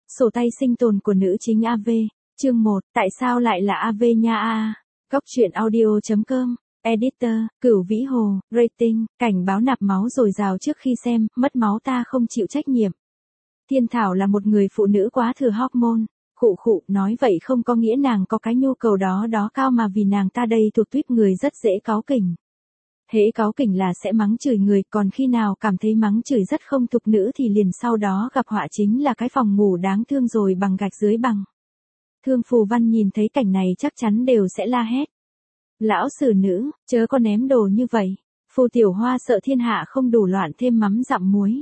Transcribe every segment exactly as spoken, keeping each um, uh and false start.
Sổ tay sinh tồn của nữ chính a vê, chương một, tại sao lại là a vê nha a? Góc truyện audio chấm com, editor, Cửu Vĩ Hồ, rating, cảnh báo nạp máu dồi dào trước khi xem, mất máu ta không chịu trách nhiệm. Thiên Thảo là một người phụ nữ quá thừa hormone. Khụ khụ, nói vậy không có nghĩa nàng có cái nhu cầu đó đó cao mà vì nàng ta đây thuộc tuýp người rất dễ cáu kỉnh. Hễ cáu kỉnh là sẽ mắng chửi người, còn khi nào cảm thấy mắng chửi rất không thục nữ thì liền sau đó gặp họa chính là cái phòng ngủ đáng thương rồi bằng gạch dưới bằng. Thương Phù Văn nhìn thấy cảnh này chắc chắn đều sẽ la hét. Lão sử nữ, chớ có ném đồ như vậy. Phù Tiểu Hoa sợ thiên hạ không đủ loạn thêm mắm dặm muối.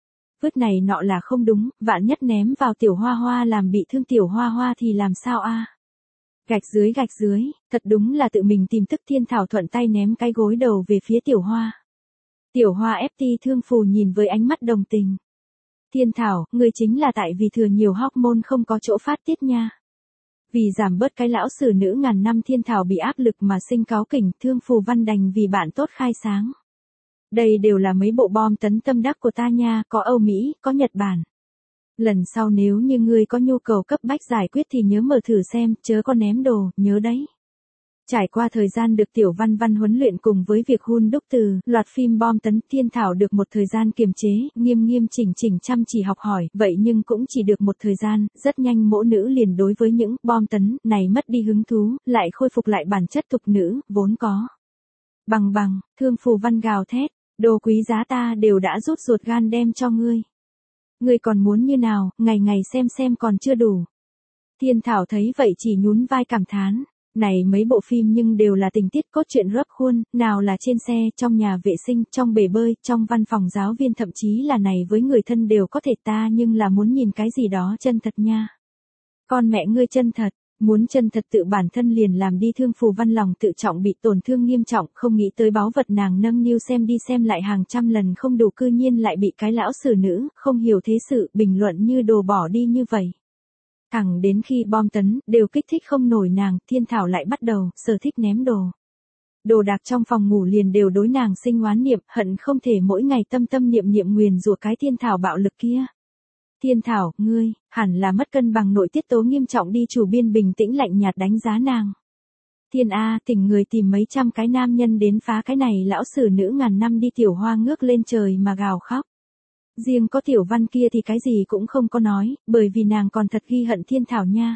Vứt này nọ là không đúng, vạn nhất ném vào Tiểu Hoa Hoa làm bị thương Tiểu Hoa Hoa thì làm sao a? Gạch dưới gạch dưới, thật đúng là tự mình tìm thức. Thiên Thảo thuận tay ném cái gối đầu về phía Tiểu Hoa. Tiểu Hoa ép ti Thương Phù nhìn với ánh mắt đồng tình. Thiên Thảo, ngươi chính là tại vì thừa nhiều hormone không có chỗ phát tiết nha. Vì giảm bớt cái lão sử nữ ngàn năm Thiên Thảo bị áp lực mà sinh cáu kỉnh, Thương Phù Văn đành vì bạn tốt khai sáng. Đây đều là mấy bộ bom tấn tâm đắc của ta nha, có Âu Mỹ, có Nhật Bản. Lần sau nếu như ngươi có nhu cầu cấp bách giải quyết thì nhớ mở thử xem, chớ có ném đồ, nhớ đấy. Trải qua thời gian được Tiểu Văn Văn huấn luyện cùng với việc hun đúc từ, loạt phim bom tấn, Thiên Thảo được một thời gian kiềm chế, nghiêm nghiêm chỉnh chỉnh chăm chỉ học hỏi, vậy nhưng cũng chỉ được một thời gian, rất nhanh mỗ nữ liền đối với những bom tấn này mất đi hứng thú, lại khôi phục lại bản chất thục nữ, vốn có. Bằng bằng, Thương Phù Văn gào thét, đồ quý giá ta đều đã rút ruột gan đem cho ngươi. Ngươi còn muốn như nào, ngày ngày xem xem còn chưa đủ. Thiên Thảo thấy vậy chỉ nhún vai cảm thán. Này mấy bộ phim nhưng đều là tình tiết cốt truyện rấp khuôn, nào là trên xe, trong nhà vệ sinh, trong bể bơi, trong văn phòng giáo viên, thậm chí là này với người thân đều có thể, ta nhưng là muốn nhìn cái gì đó chân thật nha. Con mẹ ngươi chân thật, muốn chân thật tự bản thân liền làm đi. Thương Phù Văn lòng tự trọng bị tổn thương nghiêm trọng, không nghĩ tới báu vật nàng nâng niu xem đi xem lại hàng trăm lần không đủ, cư nhiên lại bị cái lão sử nữ, không hiểu thế sự, bình luận như đồ bỏ đi như vậy. Thẳng đến khi bom tấn, đều kích thích không nổi nàng, Thiên Thảo lại bắt đầu, sở thích ném đồ. Đồ đạc trong phòng ngủ liền đều đối nàng sinh oán niệm, hận không thể mỗi ngày tâm tâm niệm niệm nguyền rủa cái Thiên Thảo bạo lực kia. Thiên Thảo, ngươi, hẳn là mất cân bằng nội tiết tố nghiêm trọng đi. Chủ biên bình tĩnh lạnh nhạt đánh giá nàng. Thiên A, tỉnh người tìm mấy trăm cái nam nhân đến phá cái này lão sử nữ ngàn năm đi. Tiểu Hoa ngước lên trời mà gào khóc. Riêng có Tiểu Văn kia thì cái gì cũng không có nói, bởi vì nàng còn thật ghi hận Thiên Thảo nha.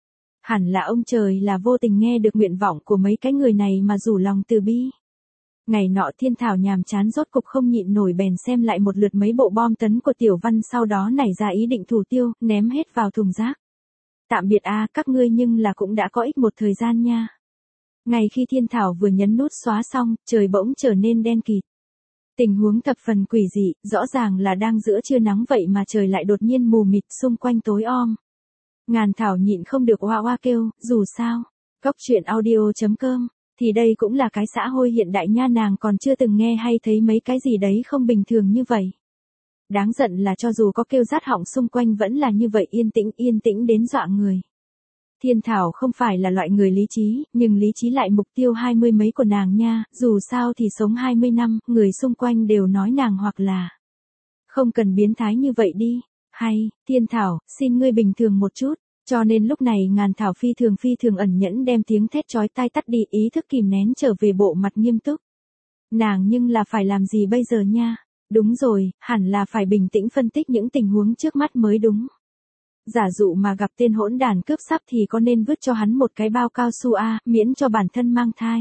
Hẳn là ông trời là vô tình nghe được nguyện vọng của mấy cái người này mà rủ lòng từ bi. Ngày nọ Thiên Thảo nhàm chán rốt cục không nhịn nổi bèn xem lại một lượt mấy bộ bom tấn của Tiểu Văn, sau đó nảy ra ý định thủ tiêu, ném hết vào thùng rác. Tạm biệt a, các ngươi nhưng là cũng đã có ích một thời gian nha. Ngay khi Thiên Thảo vừa nhấn nút xóa xong, trời bỗng trở nên đen kịt. Tình huống thập phần quỷ dị, rõ ràng là đang giữa trưa nắng vậy mà trời lại đột nhiên mù mịt, xung quanh tối om. Ngàn Thảo nhịn không được oa oa kêu, dù sao, góc truyện audio chấm com, thì đây cũng là cái xã hội hiện đại nha, nàng còn chưa từng nghe hay thấy mấy cái gì đấy không bình thường như vậy. Đáng giận là cho dù có kêu rát họng xung quanh vẫn là như vậy, yên tĩnh yên tĩnh đến dọa người. Thiên Thảo không phải là loại người lý trí, nhưng lý trí lại mục tiêu hai mươi mấy của nàng nha, dù sao thì sống hai mươi năm, người xung quanh đều nói nàng hoặc là không cần biến thái như vậy đi, hay, Thiên Thảo, xin ngươi bình thường một chút, cho nên lúc này Ngàn Thảo phi thường phi thường ẩn nhẫn đem tiếng thét chói tai tắt đi, ý thức kìm nén trở về bộ mặt nghiêm túc. Nàng nhưng là phải làm gì bây giờ nha? Đúng rồi, hẳn là phải bình tĩnh phân tích những tình huống trước mắt mới đúng. Giả dụ mà gặp tên hỗn đản cướp sắp thì có nên vứt cho hắn một cái bao cao su a, miễn cho bản thân mang thai.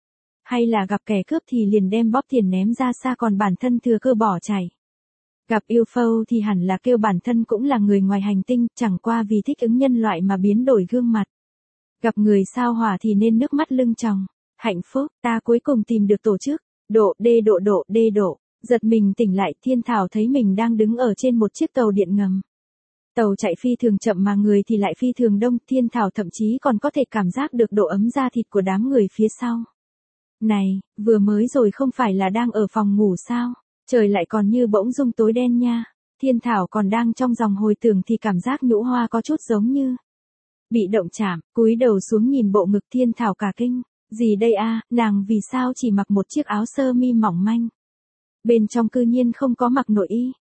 Hay là gặp kẻ cướp thì liền đem bóp tiền ném ra xa còn bản thân thừa cơ bỏ chạy. Gặp u ép ô thì hẳn là kêu bản thân cũng là người ngoài hành tinh, chẳng qua vì thích ứng nhân loại mà biến đổi gương mặt. Gặp người sao hỏa thì nên nước mắt lưng tròng. Hạnh phúc, ta cuối cùng tìm được tổ chức. Độ đê độ độ đê độ. Giật mình tỉnh lại, Thiên Thảo thấy mình đang đứng ở trên một chiếc tàu điện ngầm. Tàu chạy phi thường chậm mà người thì lại phi thường đông, Thiên Thảo thậm chí còn có thể cảm giác được độ ấm da thịt của đám người phía sau. Này, vừa mới rồi không phải là đang ở phòng ngủ sao? Trời lại còn như bỗng dưng tối đen nha. Thiên Thảo còn đang trong dòng hồi tưởng thì cảm giác nhũ hoa có chút giống như bị động chạm, cúi đầu xuống nhìn bộ ngực. Thiên Thảo cả kinh. Gì đây a, nàng vì sao chỉ mặc một chiếc áo sơ mi mỏng manh? Bên trong cư nhiên không có mặc nội y.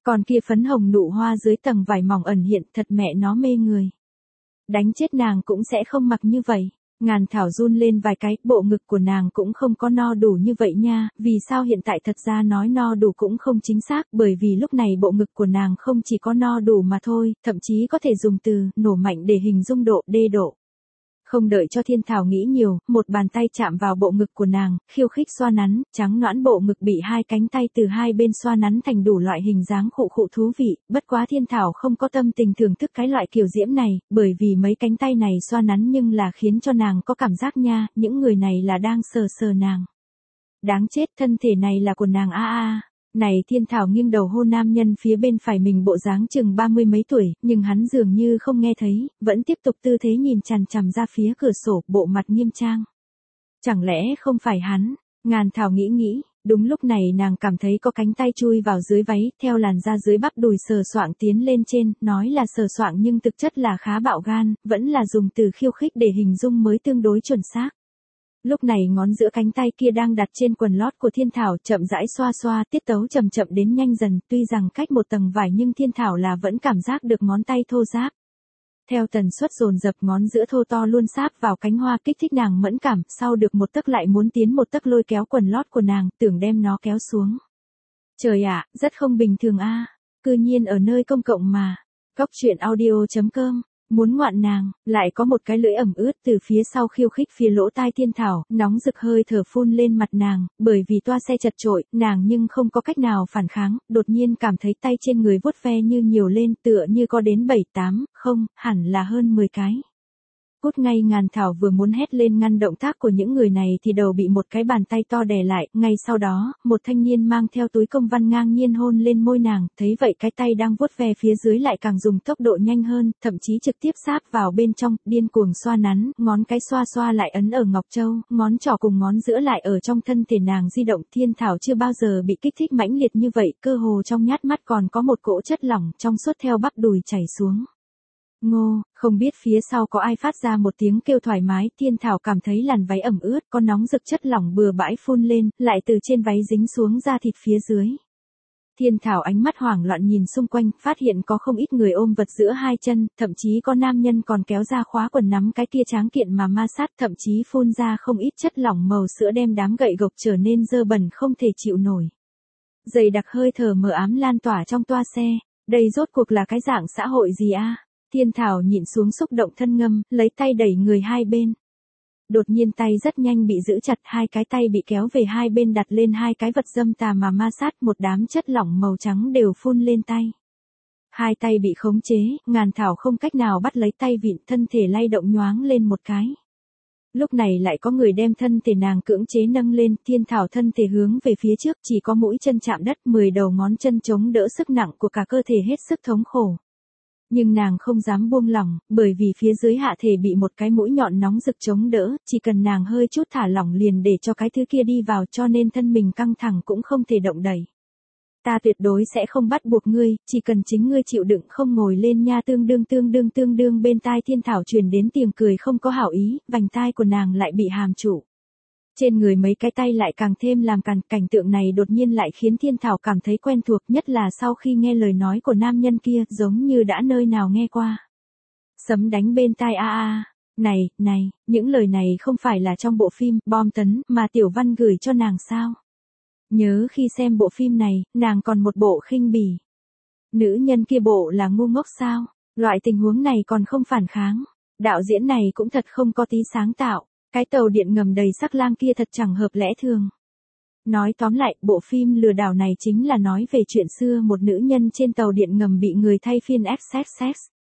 Còn kia phấn hồng nụ hoa dưới tầng vải mỏng ẩn hiện thật mẹ nó mê người. Đánh chết nàng cũng sẽ không mặc như vậy. Ngàn Thảo run lên vài cái, bộ ngực của nàng cũng không có no đủ như vậy nha, vì sao hiện tại thật ra nói no đủ cũng không chính xác, bởi vì lúc này bộ ngực của nàng không chỉ có no đủ mà thôi, thậm chí có thể dùng từ nổ mạnh để hình dung độ đê độ. Không đợi cho Thiên Thảo nghĩ nhiều, một bàn tay chạm vào bộ ngực của nàng, khiêu khích xoa nắn, trắng nõn bộ ngực bị hai cánh tay từ hai bên xoa nắn thành đủ loại hình dáng khụ khụ thú vị, bất quá Thiên Thảo không có tâm tình thưởng thức cái loại kiểu diễm này, bởi vì mấy cánh tay này xoa nắn nhưng là khiến cho nàng có cảm giác nha, những người này là đang sờ sờ nàng. Đáng chết, thân thể này là của nàng a a. Này Thiên Thảo nghiêng đầu hôn nam nhân phía bên phải mình bộ dáng chừng ba mươi mấy tuổi, nhưng hắn dường như không nghe thấy, vẫn tiếp tục tư thế nhìn chằm chằm ra phía cửa sổ, bộ mặt nghiêm trang. Chẳng lẽ không phải hắn? Ngàn Thảo nghĩ nghĩ, đúng lúc này nàng cảm thấy có cánh tay chui vào dưới váy, theo làn da dưới bắp đùi sờ soạng tiến lên trên, nói là sờ soạng nhưng thực chất là khá bạo gan, vẫn là dùng từ khiêu khích để hình dung mới tương đối chuẩn xác. Lúc này ngón giữa cánh tay kia đang đặt trên quần lót của Thiên Thảo, chậm rãi xoa xoa, tiết tấu chậm chậm đến nhanh dần, tuy rằng cách một tầng vải nhưng Thiên Thảo là vẫn cảm giác được ngón tay thô ráp. Theo tần suất dồn dập ngón giữa thô to luôn sáp vào cánh hoa kích thích nàng mẫn cảm, sau được một tấc lại muốn tiến một tấc lôi kéo quần lót của nàng, tưởng đem nó kéo xuống. Trời ạ, rất không bình thường a, à. Cư nhiên ở nơi công cộng mà. Góc truyện audio chấm com. Muốn ngoạn nàng, lại có một cái lưỡi ẩm ướt từ phía sau khiêu khích phía lỗ tai Thiên Thảo, nóng rực hơi thở phun lên mặt nàng, bởi vì toa xe chật trội, nàng nhưng không có cách nào phản kháng, đột nhiên cảm thấy tay trên người vuốt ve như nhiều lên, tựa như có đến bảy tám, không, hẳn là hơn mười cái. Cút ngay. Ngàn Thảo vừa muốn hét lên ngăn động tác của những người này thì đầu bị một cái bàn tay to đè lại, ngay sau đó, một thanh niên mang theo túi công văn ngang nhiên hôn lên môi nàng, thấy vậy cái tay đang vuốt ve phía dưới lại càng dùng tốc độ nhanh hơn, thậm chí trực tiếp sáp vào bên trong, điên cuồng xoa nắn, ngón cái xoa xoa lại ấn ở ngọc châu, ngón trỏ cùng ngón giữa lại ở trong thân thể nàng di động. Thiên Thảo chưa bao giờ bị kích thích mãnh liệt như vậy, cơ hồ trong nhát mắt còn có một cỗ chất lỏng trong suốt theo bắp đùi chảy xuống. Ngô, không biết phía sau có ai phát ra một tiếng kêu thoải mái, Thiên Thảo cảm thấy làn váy ẩm ướt, có nóng rực chất lỏng bừa bãi phun lên, lại từ trên váy dính xuống da thịt phía dưới. Thiên Thảo ánh mắt hoảng loạn nhìn xung quanh, phát hiện có không ít người ôm vật giữa hai chân, thậm chí có nam nhân còn kéo ra khóa quần nắm cái kia tráng kiện mà ma sát, thậm chí phun ra không ít chất lỏng màu sữa đem đám gậy gộc trở nên dơ bẩn không thể chịu nổi. Dày đặc hơi thở mờ ám lan tỏa trong toa xe, đây rốt cuộc là cái dạng xã hội gì a? Thiên Thảo nhịn xuống xúc động thân ngâm, lấy tay đẩy người hai bên. Đột nhiên tay rất nhanh bị giữ chặt, hai cái tay bị kéo về hai bên đặt lên hai cái vật dâm tà mà ma sát, một đám chất lỏng màu trắng đều phun lên tay. Hai tay bị khống chế, Ngàn Thảo không cách nào bắt lấy tay vịn, thân thể lay động nhoáng lên một cái. Lúc này lại có người đem thân thể nàng cưỡng chế nâng lên, Thiên Thảo thân thể hướng về phía trước, chỉ có mũi chân chạm đất, mười đầu ngón chân chống đỡ sức nặng của cả cơ thể hết sức thống khổ. Nhưng nàng không dám buông lỏng, bởi vì phía dưới hạ thể bị một cái mũi nhọn nóng rực chống đỡ, chỉ cần nàng hơi chút thả lỏng liền để cho cái thứ kia đi vào, cho nên thân mình căng thẳng cũng không thể động đậy. Ta tuyệt đối sẽ không bắt buộc ngươi, chỉ cần chính ngươi chịu đựng không ngồi lên nha. Tương đương tương đương tương đương bên tai Thiên Thảo truyền đến tiếng cười không có hảo ý, vành tai của nàng lại bị hàm trụ. Trên người mấy cái tay lại càng thêm làm càn, cảnh tượng này đột nhiên lại khiến Thiên Thảo cảm thấy quen thuộc, nhất là sau khi nghe lời nói của nam nhân kia, giống như đã nơi nào nghe qua. Sấm đánh bên tai a a, này, này, những lời này không phải là trong bộ phim Bom Tấn mà Tiểu Văn gửi cho nàng sao? Nhớ khi xem bộ phim này, nàng còn một bộ khinh bỉ. Nữ nhân kia bộ là ngu ngốc sao? Loại tình huống này còn không phản kháng. Đạo diễn này cũng thật không có tí sáng tạo. Cái tàu điện ngầm đầy sắc lang kia thật chẳng hợp lẽ thường. Nói tóm lại, bộ phim lừa đảo này chính là nói về chuyện xưa một nữ nhân trên tàu điện ngầm bị người thay phiên ép sex sex.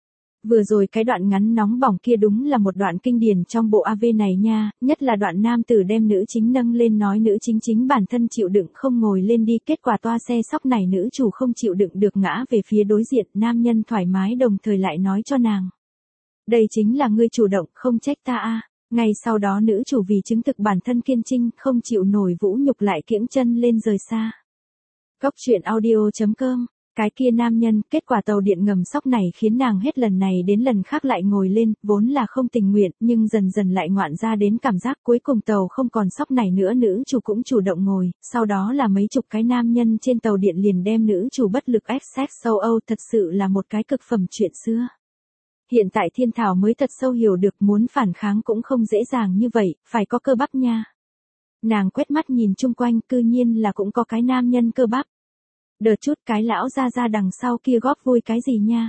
Vừa rồi cái đoạn ngắn nóng bỏng kia đúng là một đoạn kinh điển trong bộ a vê này nha, nhất là đoạn nam tử đem nữ chính nâng lên nói nữ chính chính bản thân chịu đựng không ngồi lên đi, kết quả toa xe sóc này nữ chủ không chịu đựng được ngã về phía đối diện, nam nhân thoải mái đồng thời lại nói cho nàng. Đây chính là ngươi chủ động, không trách ta a. Ngay sau đó nữ chủ vì chứng thực bản thân kiên trinh, không chịu nổi vũ nhục lại kiễng chân lên rời xa. Góc truyện audio chấm com Cái kia nam nhân, kết quả tàu điện ngầm sóc này khiến nàng hết lần này đến lần khác lại ngồi lên, vốn là không tình nguyện, nhưng dần dần lại ngoạn ra đến cảm giác cuối cùng tàu không còn sóc này nữa, nữ chủ cũng chủ động ngồi, sau đó là mấy chục cái nam nhân trên tàu điện liền đem nữ chủ bất lực ép sex châu Âu, thật sự là một cái cực phẩm chuyện xưa. Hiện tại Thiên Thảo mới thật sâu hiểu được muốn phản kháng cũng không dễ dàng như vậy, phải có cơ bắp nha. Nàng quét mắt nhìn chung quanh, cư nhiên là cũng có cái nam nhân cơ bắp. Đợt chút cái lão ra ra đằng sau kia góp vui cái gì nha.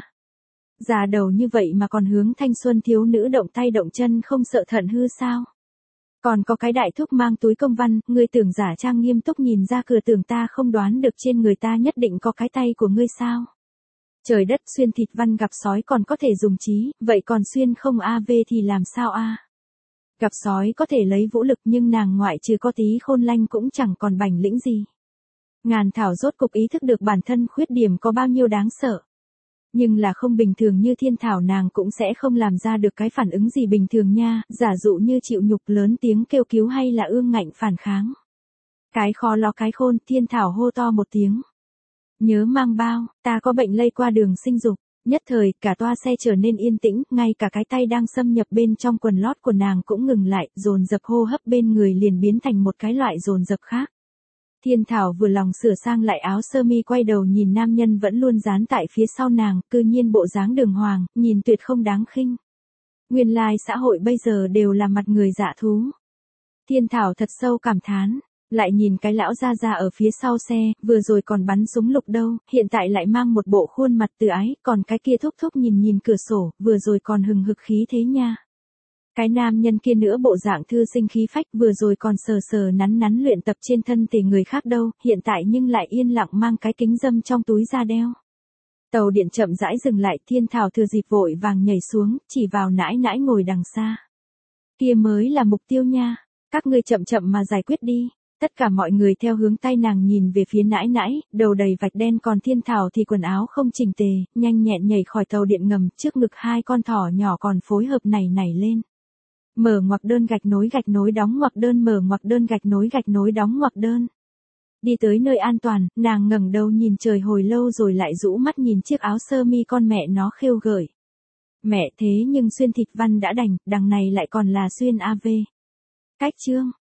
Già đầu như vậy mà còn hướng thanh xuân thiếu nữ động tay động chân không sợ thận hư sao. Còn có cái đại thúc mang túi công văn, ngươi tưởng giả trang nghiêm túc nhìn ra cửa tưởng ta không đoán được trên người ta nhất định có cái tay của ngươi sao. Trời đất, xuyên thịt văn gặp sói còn có thể dùng trí, vậy còn xuyên không a vê thì làm sao a? Gặp sói có thể lấy vũ lực nhưng nàng ngoại trừ có tí khôn lanh cũng chẳng còn bảnh lĩnh gì. Ngàn thảo rốt cục ý thức được bản thân khuyết điểm có bao nhiêu đáng sợ. Nhưng là không bình thường như Thiên Thảo nàng cũng sẽ không làm ra được cái phản ứng gì bình thường nha, giả dụ như chịu nhục lớn tiếng kêu cứu hay là ương ngạnh phản kháng. Cái khó lo cái khôn, Thiên Thảo hô to một tiếng. Nhớ mang bao, ta có bệnh lây qua đường sinh dục. Nhất thời, cả toa xe trở nên yên tĩnh, ngay cả cái tay đang xâm nhập bên trong quần lót của nàng cũng ngừng lại, dồn dập hô hấp bên người liền biến thành một cái loại dồn dập khác. Thiên Thảo vừa lòng sửa sang lại áo sơ mi quay đầu nhìn nam nhân vẫn luôn dán tại phía sau nàng, cư nhiên bộ dáng đường hoàng, nhìn tuyệt không đáng khinh. Nguyên lai xã hội bây giờ đều là mặt người dạ thú. Thiên Thảo thật sâu cảm thán. Lại nhìn cái lão ra ra ở phía sau xe, vừa rồi còn bắn súng lục đâu, hiện tại lại mang một bộ khuôn mặt từ ái, còn cái kia thúc thúc nhìn nhìn cửa sổ, vừa rồi còn hừng hực khí thế nha. Cái nam nhân kia nữa bộ dạng thư sinh khí phách, vừa rồi còn sờ sờ nắn nắn luyện tập trên thân thể người khác đâu, hiện tại nhưng lại yên lặng mang cái kính dâm trong túi ra đeo. Tàu điện chậm rãi dừng lại, Thiên Thảo thừa dịp vội vàng nhảy xuống, chỉ vào nãi nãi ngồi đằng xa. Kia mới là mục tiêu nha, các ngươi chậm chậm mà giải quyết đi. Tất cả mọi người theo hướng tay nàng nhìn về phía nãi nãi, đầu đầy vạch đen, còn Thiên Thảo thì quần áo không chỉnh tề, nhanh nhẹn nhảy khỏi tàu điện ngầm, trước ngực hai con thỏ nhỏ còn phối hợp nảy nảy lên. Mở ngoặc đơn gạch nối gạch nối đóng ngoặc đơn, mở ngoặc đơn gạch nối gạch nối đóng ngoặc đơn. Đi tới nơi an toàn, nàng ngẩng đầu nhìn trời hồi lâu rồi lại rũ mắt nhìn chiếc áo sơ mi con mẹ nó khêu gợi. Mẹ thế nhưng xuyên thịt văn đã đành, đằng này lại còn là xuyên a vê. Cách chương